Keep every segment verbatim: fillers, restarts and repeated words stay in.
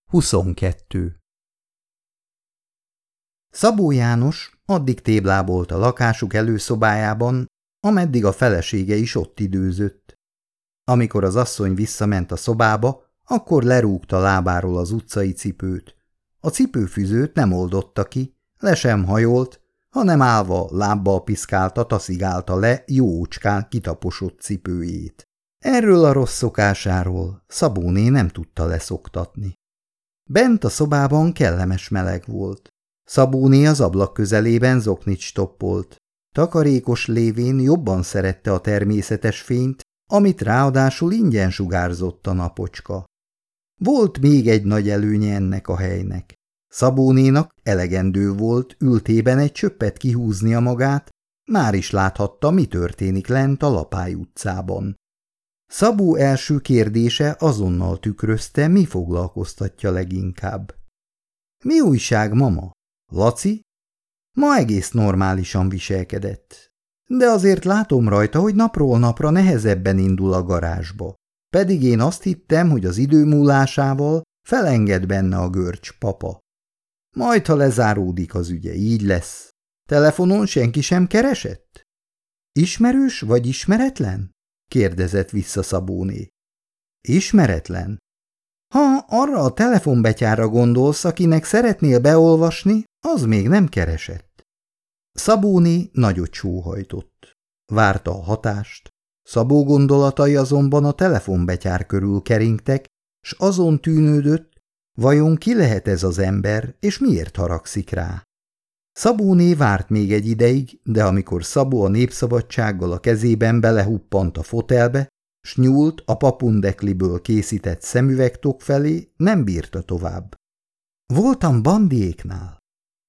huszonkettő. Szabó János addig téblábolt a lakásuk előszobájában, ameddig a felesége is ott időzött. Amikor az asszony visszament a szobába, akkor lerúgta lábáról az utcai cipőt. A cipőfüzőt nem oldotta ki, le sem hajolt, hanem állva lábbal piszkálta, taszigálta le jócskán kitaposott cipőjét. Erről a rossz szokásáról Szabóné nem tudta leszoktatni. Bent a szobában kellemes meleg volt. Szabóné az ablak közelében zoknit stoppolt. Takarékos lévén jobban szerette a természetes fényt, amit ráadásul ingyen sugárzott a napocska. Volt még egy nagy előnye ennek a helynek. Szabónénak elegendő volt ültében egy csöppet kihúznia magát, már is láthatta, mi történik lent a Lapály utcában. Szabó első kérdése azonnal tükrözte, mi foglalkoztatja leginkább. Mi újság, mama? Laci? Ma egész normálisan viselkedett. De azért látom rajta, hogy napról napra nehezebben indul a garázsba. Pedig én azt hittem, hogy az idő múlásával felenged benne a görcs papa. Majd, ha lezáródik az ügye, így lesz. Telefonon senki sem keresett? Ismerős vagy ismeretlen? Kérdezett vissza Szabóné. Ismeretlen. Ha arra a telefonbetyárra gondolsz, akinek szeretnél beolvasni, az még nem keresett. Szabóné nagyot sóhajtott. Várta a hatást. Szabó gondolatai azonban a telefonbetyár körül keringtek, s azon tűnődött, vajon ki lehet ez az ember, és miért haragszik rá. Szabóné várt még egy ideig, de amikor Szabó a Népszabadsággal a kezében belehuppant a fotelbe, s nyúlt a papundekliből készített szemüvegtok felé, nem bírta tovább. Voltam Bandiéknál.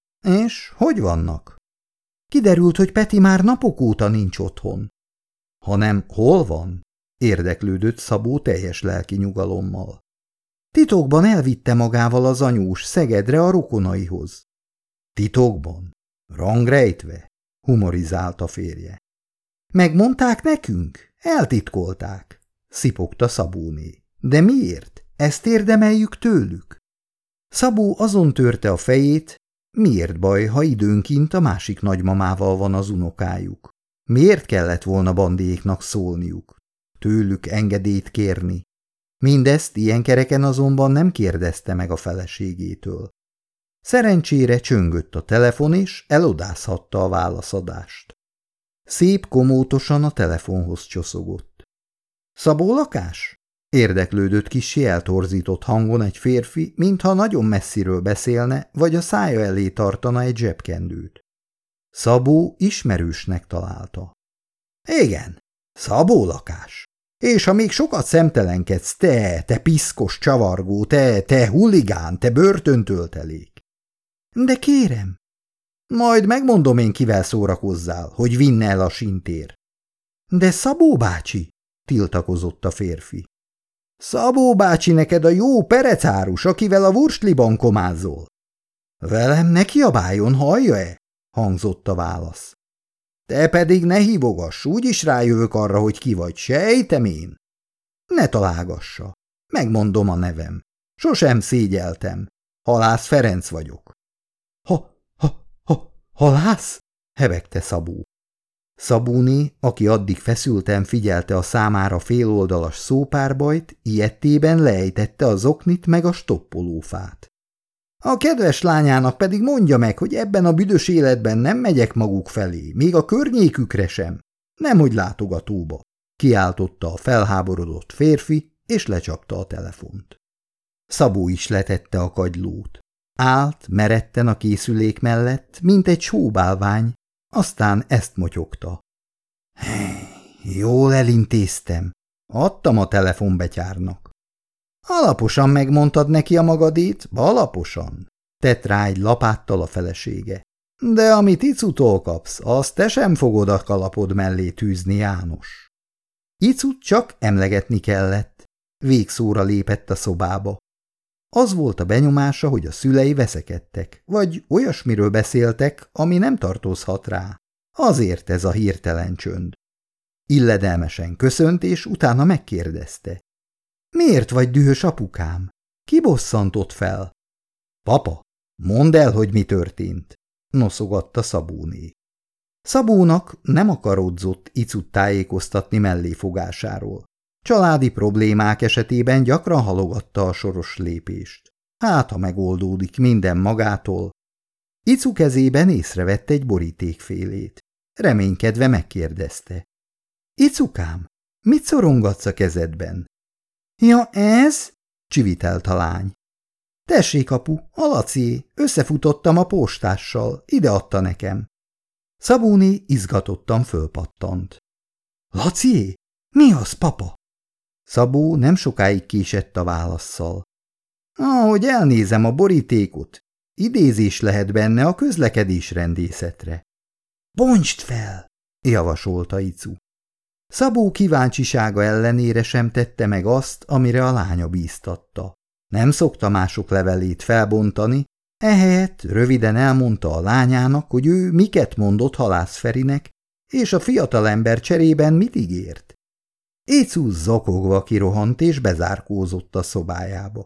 És hogy vannak? Kiderült, hogy Peti már napok óta nincs otthon. Hanem hol van? Érdeklődött Szabó teljes lelki nyugalommal. Titokban elvitte magával az anyós Szegedre a rokonaihoz. Titokban? Rangrejtve? Humorizált a férje. Megmondták nekünk? Eltitkolták, szipogta Szabóné. De miért? Ezt érdemeljük tőlük? Szabó azon törte a fejét, miért baj, ha időnként a másik nagymamával van az unokájuk? Miért kellett volna Bandiéknak szólniuk? Tőlük engedélyt kérni? Mindezt ilyen kereken azonban nem kérdezte meg a feleségétől. Szerencsére csöngött a telefon, és elodázhatta a válaszadást. Szép komótosan a telefonhoz csoszogott. Szabó lakás? Érdeklődött kissé eltorzított hangon egy férfi, mintha nagyon messziről beszélne, vagy a szája elé tartana egy zsebkendőt. Szabó ismerősnek találta. Igen, Szabó lakás. És ha még sokat szemtelenkedsz, te, te piszkos csavargó, te, te huligán, te börtöntöltelék. De kérem. Majd megmondom én, kivel szórakozzál, hogy vinne el a sintér. De Szabó bácsi, tiltakozott a férfi. Szabó bácsi neked a jó perecárus, akivel a Wurstliban komázol. Velem ne kiabáljon, hallja-e? Hangzott a válasz. Te pedig ne hívogass, úgyis rájövök arra, hogy ki vagy, sejtem én. Ne találgassa. Megmondom a nevem. Sosem szégyeltem. Halász Ferenc vagyok. Ha, ha, ha, halász? Hebegte Szabó. Szabóné, aki addig feszülten figyelte a számára féloldalas szópárbajt, ilyetében leejtette a zoknit meg a stoppolófát. A kedves lányának pedig mondja meg, hogy ebben a büdös életben nem megyek maguk felé, még a környékükre sem, nemhogy látogatóba, kiáltotta a felháborodott férfi, és lecsapta a telefont. Szabó is letette a kagylót. Állt meretten a készülék mellett, mint egy sóbálvány, aztán ezt motyogta. Jól elintéztem, adtam a telefonbetyárnak. Alaposan megmondtad neki a magadét, alaposan, tett rá egy lapáttal a felesége. De amit Icutól kapsz, azt te sem fogod a kalapod mellé tűzni, János. Icut csak emlegetni kellett. Végszóra lépett a szobába. Az volt a benyomása, hogy a szülei veszekedtek, vagy olyasmiről beszéltek, ami nem tartozhat rá. Azért ez a hirtelen csönd. Illedelmesen köszönt, és utána megkérdezte. Miért vagy dühös, apukám? Kibosszantott fel? Papa, mondd el, hogy mi történt, noszogatta Szabóné. Szabónak nem akarodzott Icut tájékoztatni melléfogásáról. Családi problémák esetében gyakran halogatta a soros lépést. Hát, ha megoldódik minden magától. Icu kezében észrevette egy borítékfélét. Reménykedve megkérdezte. Icukám, mit szorongatsz a kezedben? Ja, ez? Csivitelt a lány. Tessék, apu, a Lacié, összefutottam a postással, ide adta nekem. Szabóné izgatottan fölpattant. Lacié? Mi az, papa? Szabó nem sokáig késett a válasszal. Ahogy elnézem a borítékot, idézés lehet benne a közlekedésrendészetre. Bontsd fel, javasolta Icu. Szabó kíváncsisága ellenére sem tette meg azt, amire a lánya bíztatta. Nem szokta mások levelét felbontani, ehelyett röviden elmondta a lányának, hogy ő miket mondott Halász Ferinek, és a fiatalember cserében mit ígért. Icu zokogva kirohant és bezárkózott a szobájába.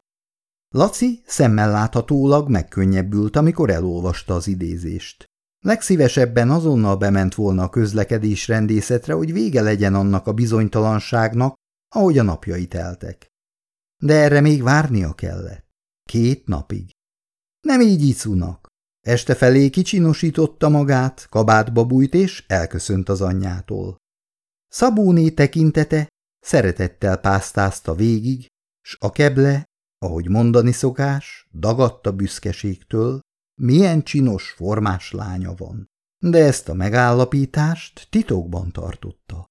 Laci szemmel láthatólag megkönnyebbült, amikor elolvasta az idézést. Legszívesebben azonnal bement volna a közlekedésrendészetre, hogy vége legyen annak a bizonytalanságnak, ahogy a napjai teltek. De erre még várnia kellett. Két napig. Nem így Icunak. Este felé kicsinosította magát, kabátba bújt és elköszönt az anyjától. Szabóné tekintete szeretettel pásztázta végig, s a keble, ahogy mondani szokás, dagadta büszkeségtől, milyen csinos, formás lánya van. De ezt a megállapítást titokban tartotta.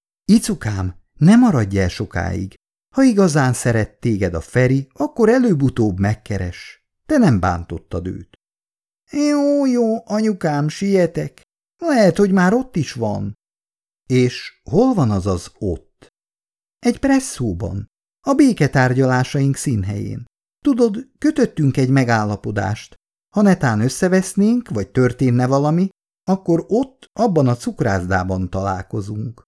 Icukám, ne maradj el sokáig. Ha igazán szeret téged a Feri, akkor előbb-utóbb megkeres. Te nem bántottad őt. Jó, jó, anyukám, sietek. Lehet, hogy már ott is van. És hol van az az ott? Egy presszóban, a béketárgyalásaink színhelyén. Tudod, kötöttünk egy megállapodást. Ha netán összevesznénk, vagy történne valami, akkor ott, abban a cukrászdában találkozunk.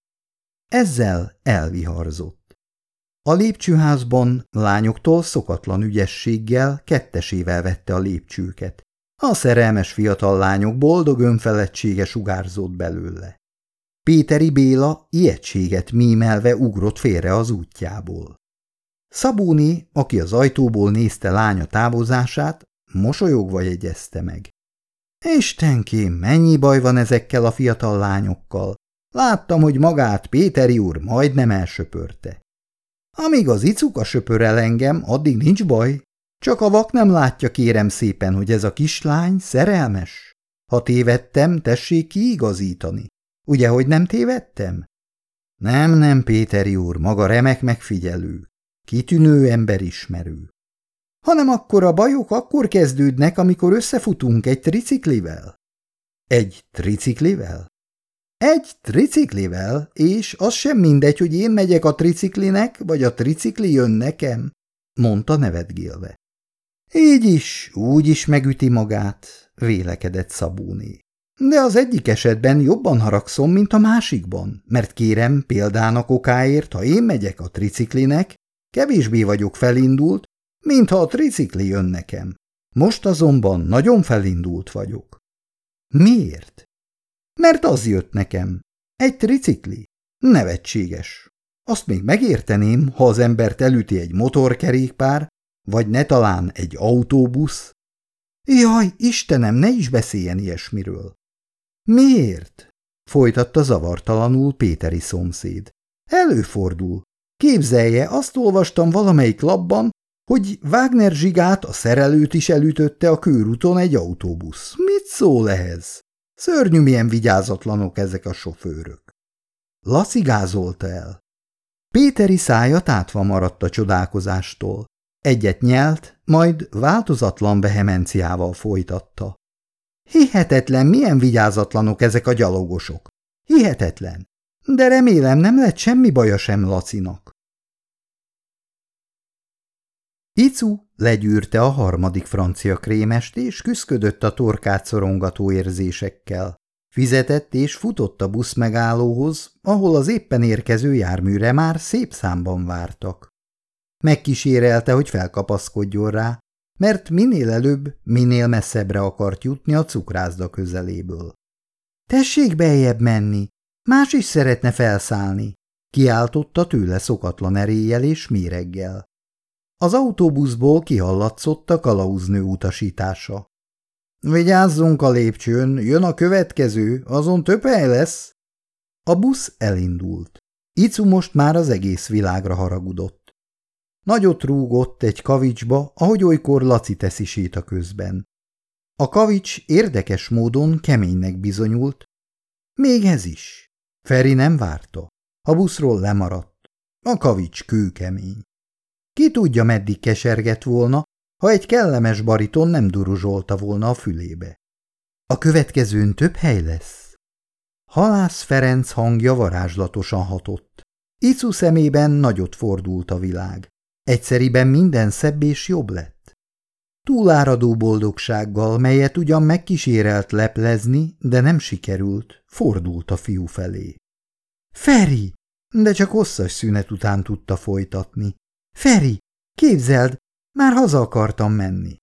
Ezzel elviharzott. A lépcsőházban lányoktól szokatlan ügyességgel kettesével vette a lépcsőket. A szerelmes fiatal lányok boldog önfeledtsége sugárzott belőle. Péteri Béla ijegységet mímelve ugrott félre az útjából. Szabóné, aki az ajtóból nézte lánya távozását, mosolyogva jegyezte meg. Istenkém, mennyi baj van ezekkel a fiatal lányokkal. Láttam, hogy magát Péteri úr majdnem elsöpörte. Amíg az icuka söpör el engem, addig nincs baj. Csak a vak nem látja, kérem szépen, hogy ez a kislány szerelmes. Ha tévedtem, tessék kiigazítani. Ugye, hogy nem tévedtem? Nem, nem, Péteri úr, maga remek megfigyelő. Kitűnő emberismerő. Hanem akkor a bajok akkor kezdődnek, amikor összefutunk egy triciklivel. Egy triciklivel? Egy triciklivel, és az sem mindegy, hogy én megyek a triciklinek, vagy a tricikli jön nekem, mondta nevetgélve. Így is, úgy is megüti magát, vélekedett Szabóné. De az egyik esetben jobban haragszom, mint a másikban, mert kérem példának okáért, ha én megyek a triciklinek, kevésbé vagyok felindult, mintha a tricikli jön nekem. Most azonban nagyon felindult vagyok. Miért? Mert az jött nekem. Egy tricikli. Nevetséges. Azt még megérteném, ha az embert elüti egy motorkerékpár, vagy ne talán egy autóbusz. Jaj, Istenem, ne is beszéljen ilyesmiről. Miért? Folytatta zavartalanul Péteri szomszéd. Előfordul. Képzelje, azt olvastam valamelyik labban, hogy Wagner Zsigát, a szerelőt is elütötte a körúton egy autóbusz. Mit szól ehhez? Szörnyű, milyen vigyázatlanok ezek a sofőrök. Laci gázolta el. Péteri szája tátva maradt a csodálkozástól. Egyet nyelt, majd változatlan vehemenciával folytatta. Hihetetlen, milyen vigyázatlanok ezek a gyalogosok. Hihetetlen. De remélem, nem lett semmi baja sem Lacinak. Icu legyűrte a harmadik francia krémest, és küszködött a torkát szorongató érzésekkel. Fizetett és futott a buszmegállóhoz, ahol az éppen érkező járműre már szép számban vártak. Megkísérelte, hogy felkapaszkodjon rá, mert minél előbb, minél messzebbre akart jutni a cukrászda közeléből. – Tessék beljebb menni, más is szeretne felszállni! Kiáltotta tőle szokatlan eréllyel és méreggel. Az autóbuszból kihallatszott a kalauznő utasítása. – Vigyázzunk a lépcsőn, jön a következő, azon több hely lesz! A busz elindult. Icu most már az egész világra haragudott. Nagyot rúgott egy kavicsba, ahogy olykor Laci teszi séta közben. A kavics érdekes módon keménynek bizonyult. Még ez is. Feri nem várta. A buszról lemaradt. A kavics kőkemény. Ki tudja, meddig kesergett volna, ha egy kellemes bariton nem duruzsolta volna a fülébe. A következőn több hely lesz. Halász Ferenc hangja varázslatosan hatott. Icu szemében nagyot fordult a világ. Egyszeriben minden szebb és jobb lett. Túláradó boldogsággal, melyet ugyan megkísérelt leplezni, de nem sikerült, fordult a fiú felé. Feri! De csak hosszas szünet után tudta folytatni. Feri, képzeld, már haza akartam menni.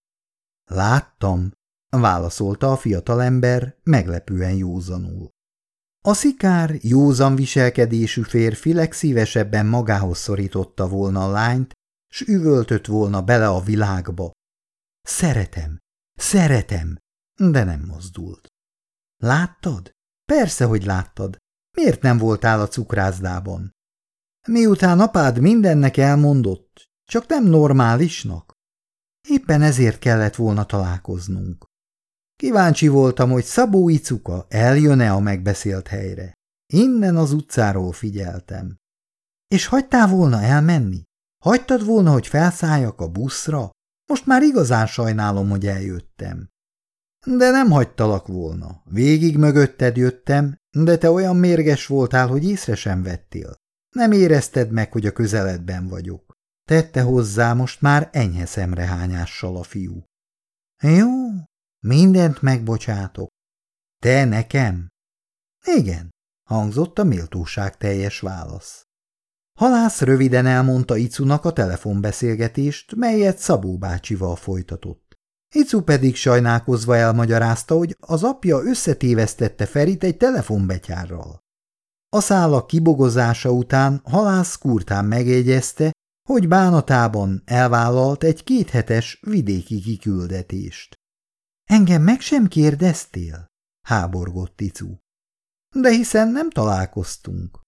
Láttam, válaszolta a fiatalember meglepően józanul. A szikár, józan viselkedésű férfi legszívesebben magához szorította volna a lányt, s üvöltött volna bele a világba. Szeretem, szeretem, de nem mozdult. Láttad? Persze, hogy láttad. Miért nem voltál a cukrászdában? Miután apád mindennek elmondott, csak nem normálisnak. Éppen ezért kellett volna találkoznunk. Kíváncsi voltam, hogy Szabó Icuka eljön-e a megbeszélt helyre. Innen az utcáról figyeltem. És hagytál volna elmenni? Hagytad volna, hogy felszálljak a buszra? Most már igazán sajnálom, hogy eljöttem. De nem hagytalak volna. Végig mögötted jöttem, de te olyan mérges voltál, hogy észre sem vettél. Nem érezted meg, hogy a közeledben vagyok. Tette hozzá most már enyhe szemrehányással a fiú. Jó, mindent megbocsátok. Te nekem? Igen, hangzott a méltóság teljes válasz. Halász röviden elmondta Icunak a telefonbeszélgetést, melyet Szabó bácsival folytatott. Icu pedig sajnálkozva elmagyarázta, hogy az apja összetévesztette Ferit egy telefonbetyárral. A szálak kibogozása után Halász kurtán megjegyezte, hogy bánatában elvállalt egy kéthetes vidéki kiküldetést. Engem meg sem kérdeztél? Háborgott Icu. De hiszen nem találkoztunk.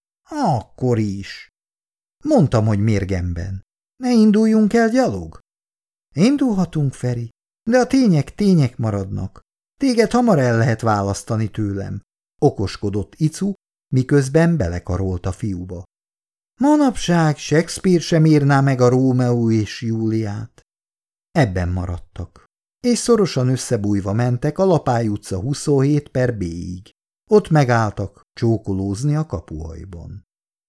Akkor is. Mondtam, hogy mérgemben. Ne induljunk el gyalog? Indulhatunk, Feri, de a tények tények maradnak. Téged hamar el lehet választani tőlem, okoskodott Icu, miközben belekarolt a fiúba. Manapság Shakespeare sem írná meg a Rómeó és Júliát. Ebben maradtak, és szorosan összebújva mentek a Lapály utca huszonhét per B-ig. Ott megálltak csókolózni a kapuajban.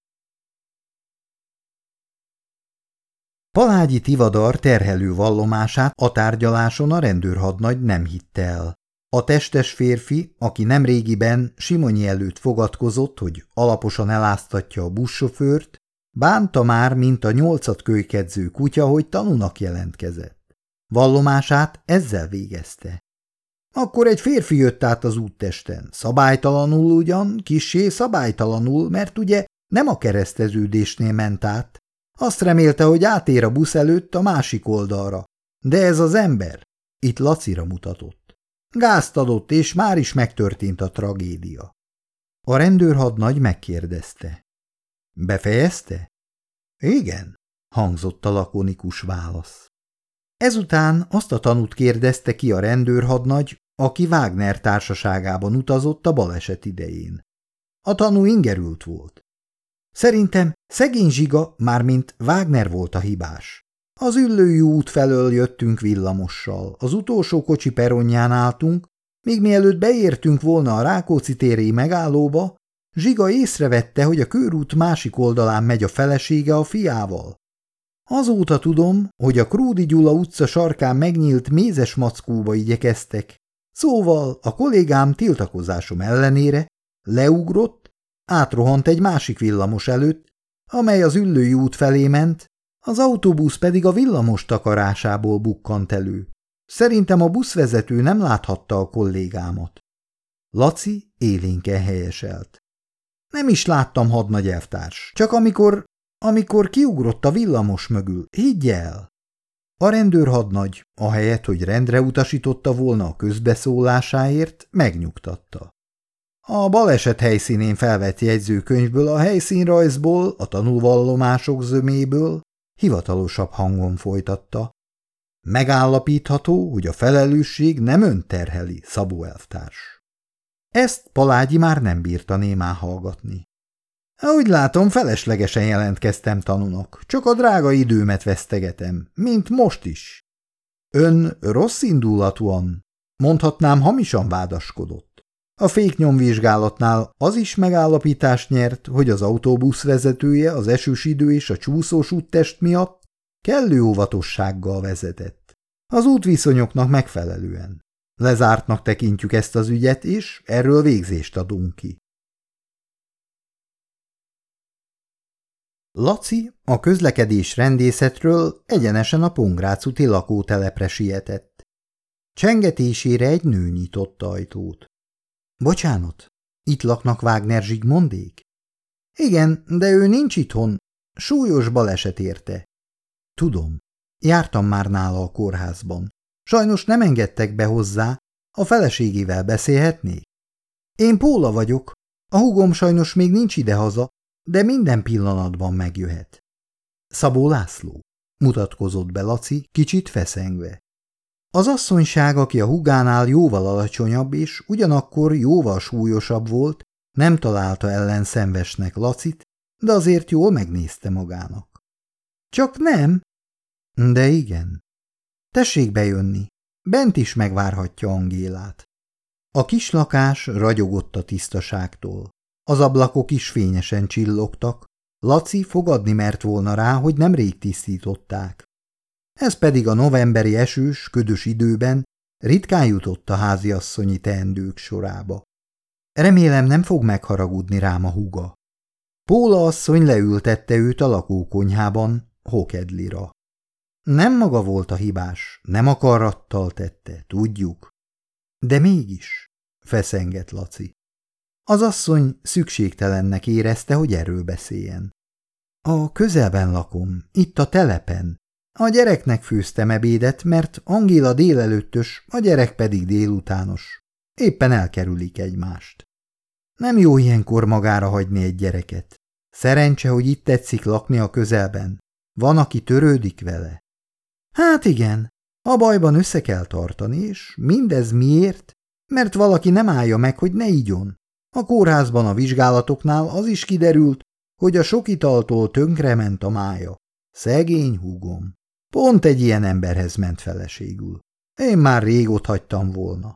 Palágyi Tivadar terhelő vallomását a tárgyaláson a rendőrhadnagy nem hitte el. A testes férfi, aki nemrégiben Simonyi előtt fogadkozott, hogy alaposan eláztatja a buszsofőrt, bánta már, mint a nyolcat kölykedző kutya, hogy tanúnak jelentkezett. Vallomását ezzel végezte. Akkor egy férfi jött át az úttesten, szabálytalanul ugyan, kissé szabálytalanul, mert ugye nem a kereszteződésnél ment át. Azt remélte, hogy átér a busz előtt a másik oldalra. De ez az ember, itt Lacira mutatott. Gázt adott, és már is megtörtént a tragédia. A rendőrhadnagy megkérdezte. Befejezte? Igen, hangzott a lakonikus válasz. Ezután azt a tanút kérdezte ki a rendőrhadnagy, aki Wagner társaságában utazott a baleset idején. A tanú ingerült volt. Szerintem szegény Zsiga, mármint Wagner volt a hibás. Az Üllői út felől jöttünk villamossal, az utolsó kocsi peronján álltunk, még mielőtt beértünk volna a Rákóczi téri megállóba, Zsiga észrevette, hogy a körút másik oldalán megy a felesége a fiával. Azóta tudom, hogy a Kródi Gyula utca sarkán megnyílt mézes mackóba igyekeztek. Szóval a kollégám tiltakozásom ellenére leugrott, átrohant egy másik villamos előtt, amely az Üllői út felé ment, Az autóbusz pedig a villamos takarásából bukkant elő. Szerintem a buszvezető nem láthatta a kollégámat. Laci élénken helyeselt. Nem is láttam, hadnagy elvtárs, csak amikor, amikor kiugrott a villamos mögül, higgy el. A rendőrhadnagy, ahelyett, hogy rendre utasította volna a közbeszólásáért, megnyugtatta. A baleset helyszínén felvett jegyzőkönyvből, a helyszínrajzból, a tanúvallomások zöméből hivatalosabb hangon folytatta. Megállapítható, hogy a felelősség nem ön terheli, Szabó elvtárs. Ezt Palágyi már nem bírta némán hallgatni. Úgy látom, feleslegesen jelentkeztem tanúnak, csak a drága időmet vesztegetem, mint most is. Ön rossz indulatúan, mondhatnám hamisan vádaskodott. A féknyomvizsgálatnál az is megállapítást nyert, hogy az autóbusz vezetője az esős idő és a csúszós úttest miatt kellő óvatossággal vezetett. Az útviszonyoknak megfelelően. Lezártnak tekintjük ezt az ügyet, és erről végzést adunk ki. Laci a közlekedés rendészetről egyenesen a Pongrác úti lakótelepre sietett. Csengetésére egy nő nyitotta ajtót. Bocsánat, itt laknak Wagner Zsigmondék? Igen, de ő nincs itthon. Súlyos baleset érte. Tudom, jártam már nála a kórházban. Sajnos nem engedtek be hozzá, a feleségével beszélhetnék? Én Póla vagyok, a húgom sajnos még nincs idehaza, de minden pillanatban megjöhet. Szabó László, mutatkozott be Laci, kicsit feszengve. Az asszonyság, aki a húgánál jóval alacsonyabb és ugyanakkor jóval súlyosabb volt, nem találta ellenszenvesnek Lacit, de azért jól megnézte magának. Csak nem? De igen. Tessék bejönni, bent is megvárhatja Angélát. A kis lakás ragyogott a tisztaságtól. Az ablakok is fényesen csillogtak, Laci fogadni mert volna rá, hogy nemrég tisztították. Ez pedig a novemberi esős, ködös időben ritkán jutott a háziasszonyi teendők sorába. Remélem nem fog megharagudni rám a húga. Póla asszony leültette őt a lakókonyhában, hokedlira. Nem maga volt a hibás, nem akarattal tette, tudjuk. De mégis, feszengett Laci. Az asszony szükségtelennek érezte, hogy erről beszéljen. A közelben lakom, itt a telepen. A gyereknek főztem ebédet, mert Angéla délelőttös, a gyerek pedig délutános. Éppen elkerülik egymást. Nem jó ilyenkor magára hagyni egy gyereket. Szerencse, hogy itt tetszik lakni a közelben. Van, aki törődik vele. Hát igen, a bajban össze kell tartani, és mindez miért? Mert valaki nem állja meg, hogy ne igyon. A kórházban a vizsgálatoknál az is kiderült, hogy a sok italtól tönkrement a mája. Szegény húgom. Pont egy ilyen emberhez ment feleségül. Én már rég otthagytam volna.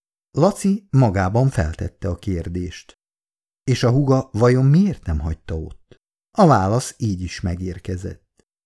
Laci magában feltette a kérdést. És a húga vajon miért nem hagyta ott? A válasz így is megérkezett.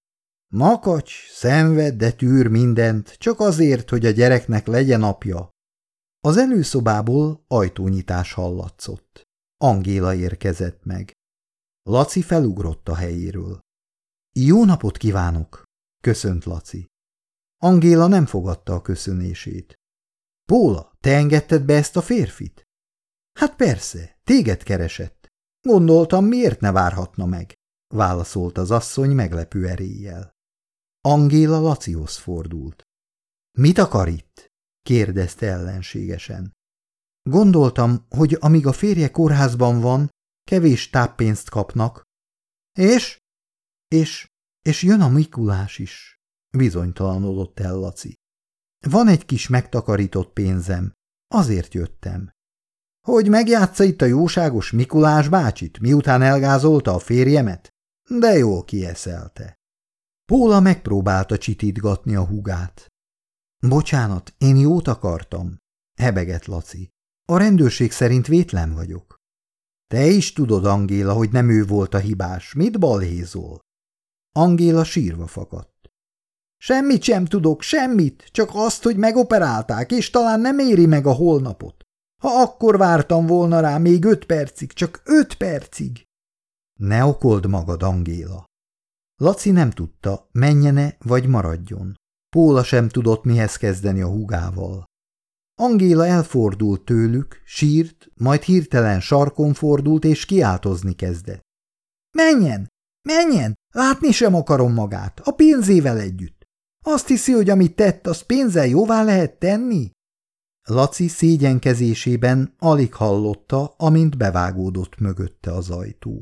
Makacs, szenved, de tűr mindent, csak azért, hogy a gyereknek legyen apja. Az előszobából ajtónyitás hallatszott. Angéla érkezett meg. Laci felugrott a helyéről. Jó napot kívánok, köszönt Laci. Angéla nem fogadta a köszönését. Póla, te engedted be ezt a férfit? Hát persze, téged keresett. Gondoltam, miért ne várhatna meg, válaszolt az asszony meglepő eréllyel. Angéla Lacihoz fordult. Mit akar itt? kérdezte ellenségesen. Gondoltam, hogy amíg a férje kórházban van, kevés táppénzt kapnak. És? És, és jön a Mikulás is, bizonytalanodott el Laci. Van egy kis megtakarított pénzem, azért jöttem. Hogy megjátsza itt a jóságos Mikulás bácsit, miután elgázolta a férjemet? De jól kieszelte. Póla megpróbálta csitítgatni a húgát. Bocsánat, én jót akartam, hebegett Laci. A rendőrség szerint vétlen vagyok. Te is tudod, Angéla, hogy nem ő volt a hibás. Mit balhézol? Angéla sírva fakadt. Semmit sem tudok, semmit, csak azt, hogy megoperálták, és talán nem éri meg a holnapot. Ha akkor vártam volna rá még öt percig, csak öt percig. Ne okold magad, Angéla. Laci nem tudta, menjene vagy maradjon. Póla sem tudott mihez kezdeni a húgával. Angéla elfordult tőlük, sírt, majd hirtelen sarkon fordult és kiáltozni kezdett. Menjen! Menjen! Látni sem akarom magát, a pénzével együtt. Azt hiszi, hogy amit tett, azt pénzzel jóvá lehet tenni? Laci szégyenkezésében alig hallotta, amint bevágódott mögötte az ajtó.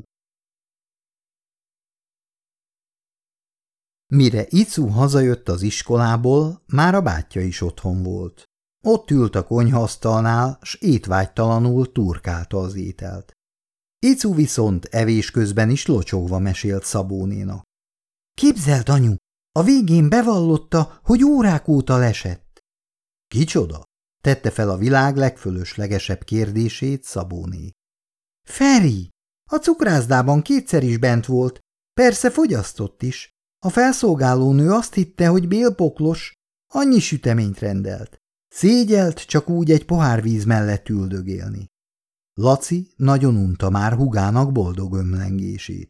Mire Icu hazajött az iskolából, már a bátyja is otthon volt. Ott ült a konyhaasztalnál, s étvágytalanul turkálta az ételt. Icu viszont evés közben is locsogva mesélt Szabónénak. Képzeld, anyu, a végén bevallotta, hogy órák óta lesett. Kicsoda? Tette fel a világ legfölöslegesebb kérdését Szabóné. Feri! A cukrászdában kétszer is bent volt, persze fogyasztott is. A felszolgálónő azt hitte, hogy bélpoklos, annyi süteményt rendelt. Szégyelt csak úgy egy pohár víz mellett üldögélni. Laci nagyon unta már húgának boldog ömlengését.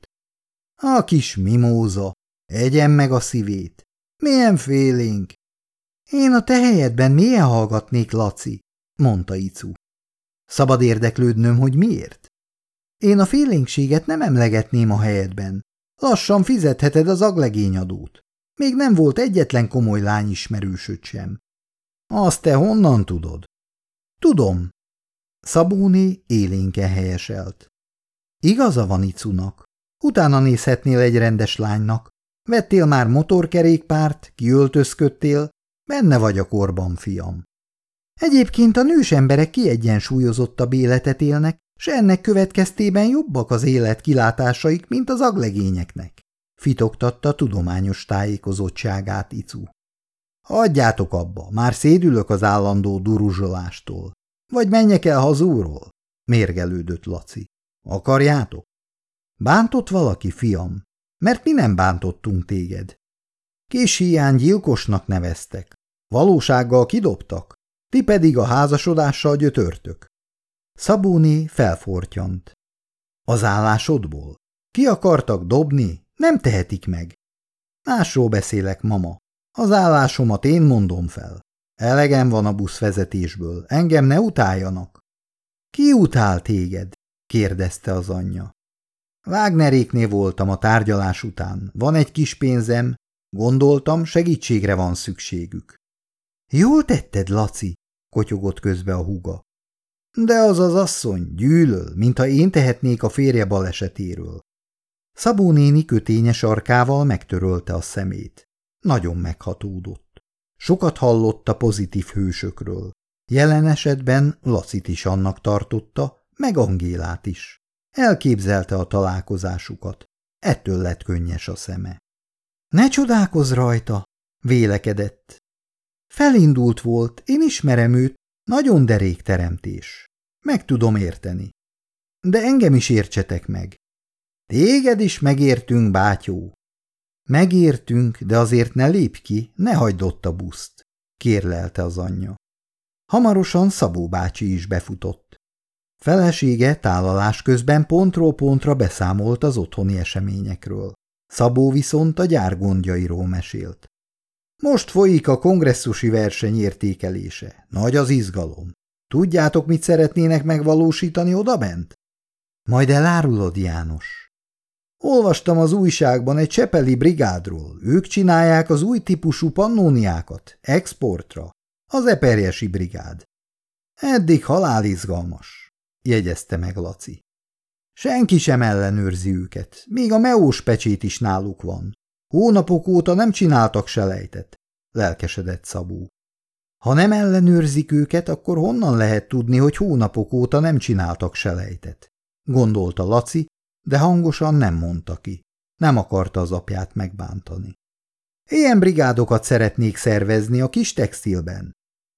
A kis mimóza, egyen meg a szívét. Milyen félénk! Én a te helyedben mélyen hallgatnék, Laci, mondta Icu. Szabad érdeklődnöm, hogy miért? Én a félénkséget nem emlegetném a helyedben. Lassan fizetheted az aglegényadót. Még nem volt egyetlen komoly lányismerősöd sem. Azt te honnan tudod? Tudom. Szabóné élénken helyeselt. Igaza van Icunak. Utána nézhetnél egy rendes lánynak. Vettél már motorkerékpárt, kiöltözködtél, benne vagy a korban, fiam. Egyébként a nős emberek kiegyensúlyozottabb életet élnek, s ennek következtében jobbak az élet kilátásaik, mint az aglegényeknek, fitoktatta tudományos tájékozottságát Icu. Hagyjátok abba, már szédülök az állandó duruzsolástól. Vagy menjek el hazúról? Mérgelődött Laci. Akarjátok? Bántott valaki, fiam? Mert mi nem bántottunk téged. Kis hiány gyilkosnak neveztek. Valósággal kidobtak, ti pedig a házasodással gyötörtök. Szabóné felfortyant. Az állásodból? Ki akartak dobni? Nem tehetik meg. Másról beszélek, mama. Az állásomat én mondom fel. Elegem van a buszvezetésből, engem ne utáljanak. Ki utál téged? Kérdezte az anyja. Wagneréknél voltam a tárgyalás után. Van egy kis pénzem, gondoltam, segítségre van szükségük. Jól tetted, Laci, kotyogott közbe a húga. De az az asszony gyűlöl, mintha én tehetnék a férje balesetéről. Szabó néni kötényes arkával megtörölte a szemét. Nagyon meghatódott. Sokat hallott a pozitív hősökről. Jelen esetben Lacit is annak tartotta, meg Angélát is. Elképzelte a találkozásukat. Ettől lett könnyes a szeme. Ne csodálkozz rajta, vélekedett. Felindult volt, én ismerem őt, nagyon derék teremtés. Meg tudom érteni. De engem is értsetek meg. Téged is megértünk, bátyó. Megértünk, de azért ne lépj ki, ne hagyd ott a buszt, kérlelte az anyja. Hamarosan Szabó bácsi is befutott. Felesége tálalás közben pontról pontra beszámolt az otthoni eseményekről. Szabó viszont a gyár gondjairól mesélt. Most folyik a kongresszusi verseny értékelése. Nagy az izgalom. Tudjátok, mit szeretnének megvalósítani odabent? Majd elárulod, János. Olvastam az újságban egy csepeli brigádról. Ők csinálják az új típusú pannóniákat, exportra. Az eperjesi brigád. Eddig halálizgalmas, jegyezte meg Laci. Senki sem ellenőrzi őket, még a meós pecsét is náluk van. Hónapok óta nem csináltak selejtet, lelkesedett Szabó. Ha nem ellenőrzik őket, akkor honnan lehet tudni, hogy hónapok óta nem csináltak selejtet? Gondolta Laci, de hangosan nem mondta ki. Nem akarta az apját megbántani. Ilyen brigádokat szeretnék szervezni a kis textilben.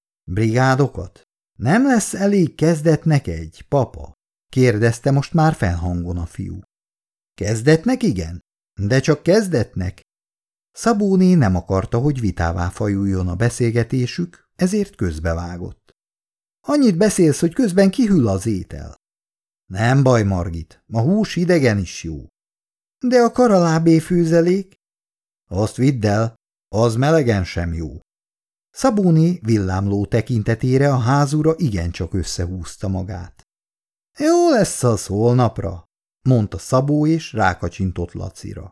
Brigádokat? Nem lesz elég kezdetnek egy, papa? Kérdezte most már felhangon a fiú. Kezdetnek igen, de csak kezdetnek. Szabóné nem akarta, hogy vitává fajuljon a beszélgetésük, ezért közbevágott. Annyit beszélsz, hogy közben kihűl az étel. Nem baj, Margit, a hús idegen is jó. De a karalábé főzelék? Azt vidd el, az melegen sem jó. Szabóné villámló tekintetére a házura igencsak összehúzta magát. Jó lesz az holnapra, mondta Szabó, és rákacsintott Lacira.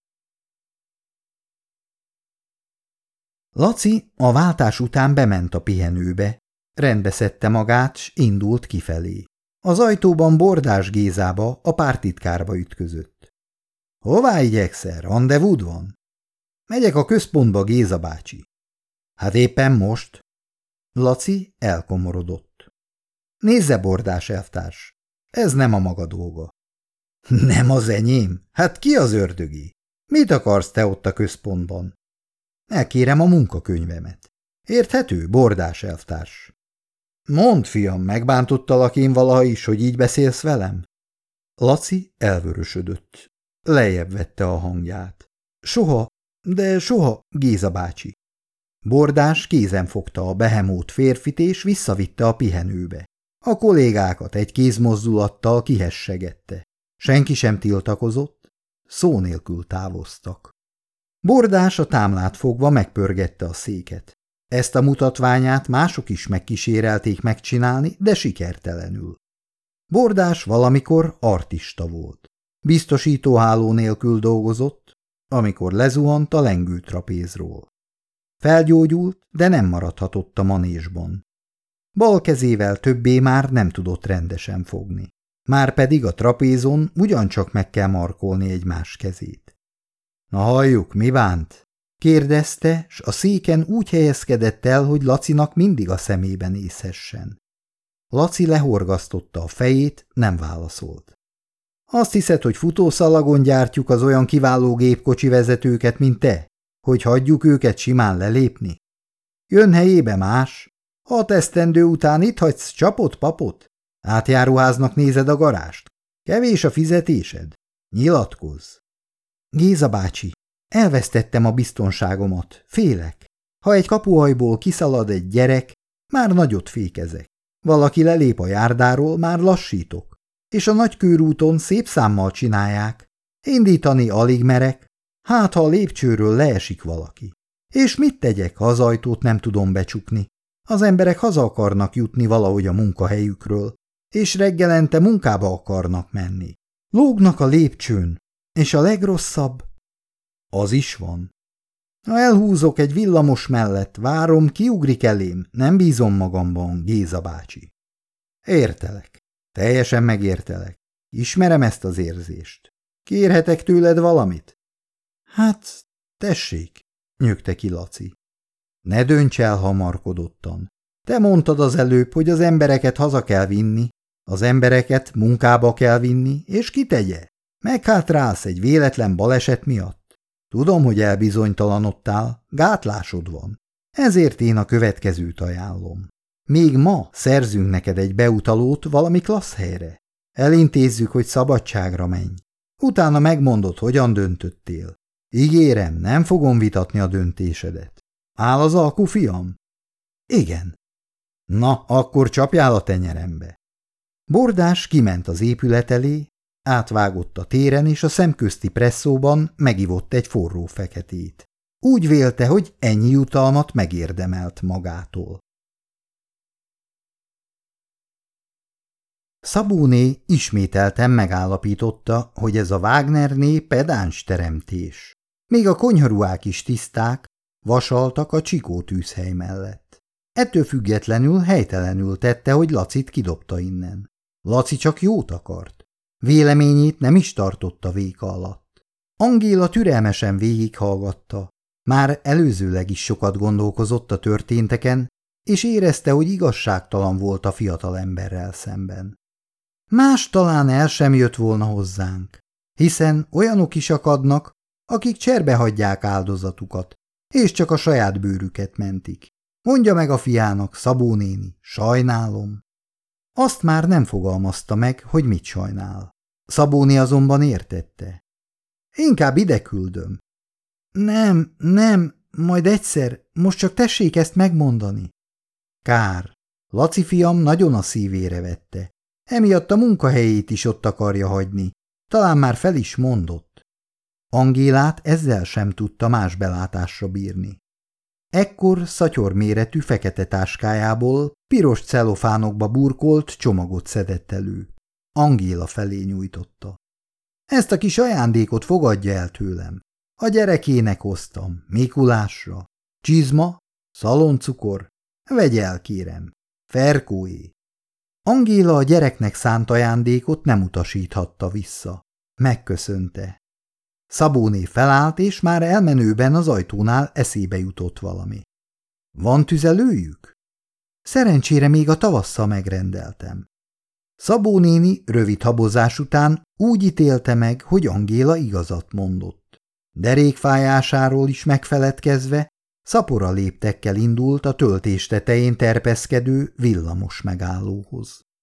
Laci a váltás után bement a pihenőbe, rendbeszedte magát, s indult kifelé. Az ajtóban Bordás Gézába, a pártitkárba ütközött. Hová igyekszel? Randevúd van? Megyek a központba, Géza bácsi. Hát éppen most. Laci elkomorodott. Nézze, Bordás elvtárs, ez nem a maga dolga. Nem az enyém? Hát ki az ördögé? Mit akarsz te ott a központban? Elkérem a munkakönyvemet. Érthető, Bordás elvtárs? Mondd, fiam, megbántottalak én valaha is, hogy így beszélsz velem? Laci elvörösödött. Lejjebb vette a hangját. Soha, de soha, Géza bácsi. Bordás kézen fogta a behemót férfit, és visszavitte a pihenőbe. A kollégákat egy kézmozdulattal kihessegette. Senki sem tiltakozott, szó nélkül távoztak. Bordás a támlát fogva megpörgette a széket. Ezt a mutatványát mások is megkísérelték megcsinálni, de sikertelenül. Bordás valamikor artista volt. Biztosítóháló nélkül dolgozott, amikor lezuhant a lengőtrapézról. Felgyógyult, de nem maradhatott a manésban. Bal kezével többé már nem tudott rendesen fogni. Márpedig a trapézon ugyancsak meg kell markolni egymás kezét. Na halljuk, mi bánt? Kérdezte, s a széken úgy helyezkedett el, hogy Lacinak mindig a szemébe nézhessen. Laci lehorgasztotta a fejét, nem válaszolt. Azt hiszed, hogy futószalagon gyártjuk az olyan kiváló gépkocsi vezetőket, mint te, hogy hagyjuk őket simán lelépni? Jön helyébe más. Hat esztendő után itt hagysz csapot-papot? Átjáróháznak nézed a garást? Kevés a fizetésed? Nyilatkozz! Géza bácsi, elvesztettem a biztonságomat, félek. Ha egy kapuhajból kiszalad egy gyerek, már nagyot fékezek. Valaki lelép a járdáról, már lassítok. És a nagykörúton szép számmal csinálják. Indítani alig merek, hát ha a lépcsőről leesik valaki. És mit tegyek, ha az ajtót nem tudom becsukni? Az emberek haza akarnak jutni valahogy a munkahelyükről, és reggelente munkába akarnak menni. Lógnak a lépcsőn, és a legrosszabb... Az is van. Ha elhúzok egy villamos mellett, várom, kiugrik elém, nem bízom magamban, Géza bácsi. Értelek. Teljesen megértelek. Ismerem ezt az érzést. Kérhetek tőled valamit? Hát, tessék, nyögte ki Laci. Ne dönts el hamarkodottan. Te mondtad az előbb, hogy az embereket haza kell vinni, az embereket munkába kell vinni, és ki tegye? Meghátrálsz egy véletlen baleset miatt. Tudom, hogy elbizonytalanodtál, gátlásod van. Ezért én a következőt ajánlom. Még ma szerzünk neked egy beutalót valami klassz helyre. Elintézzük, hogy szabadságra menj. Utána megmondod, hogyan döntöttél. Ígérem, nem fogom vitatni a döntésedet. Áll az alku, fiam? Igen. Na, akkor csapjál a tenyerembe. Bordás kiment az épület elé, átvágott a téren, és a szemközti presszóban megivott egy forró feketét. Úgy vélte, hogy ennyi jutalmat megérdemelt magától. Szabóné ismételten megállapította, hogy ez a Wagnerné pedáns teremtés. Még a konyharuhák is tiszták, vasaltak a Csikó tűzhely mellett. Ettől függetlenül helytelenül tette, hogy Lacit kidobta innen. Laci csak jót akart. Véleményét nem is tartotta véka alatt. Angéla türelmesen végighallgatta. Már előzőleg is sokat gondolkozott a történteken, és érezte, hogy igazságtalan volt a fiatal emberrel szemben. Más talán el sem jött volna hozzánk, hiszen olyanok is akadnak, akik cserbe hagyják áldozatukat, és csak a saját bőrüket mentik. Mondja meg a fiának, Szabó néni, sajnálom. Azt már nem fogalmazta meg, hogy mit sajnál. Szabóné azonban értette. Inkább ide küldöm. Nem, nem, majd egyszer, most csak tessék ezt megmondani. Kár. Laci fiam nagyon a szívére vette. Emiatt a munkahelyét is ott akarja hagyni. Talán már fel is mondott. Angélát ezzel sem tudta más belátásra bírni. Ekkor szatyorméretű fekete táskájából piros celofánokba burkolt csomagot szedett elő. Angéla felé nyújtotta. Ezt a kis ajándékot fogadja el tőlem. A gyerekének hoztam, Mikulásra. Csizma, szaloncukor, vegye el, kérem. Ferkóé. Angéla a gyereknek szánt ajándékot nem utasíthatta vissza. Megköszönte. Szabóné felállt, és már elmenőben az ajtónál eszébe jutott valami. Van tüzelőjük? Szerencsére még a tavasszal megrendeltem. Szabó néni rövid habozás után úgy ítélte meg, hogy Angéla igazat mondott. Derékfájásáról is megfeledkezve, szapora léptekkel indult a töltés tetején terpeszkedő villamos megállóhoz.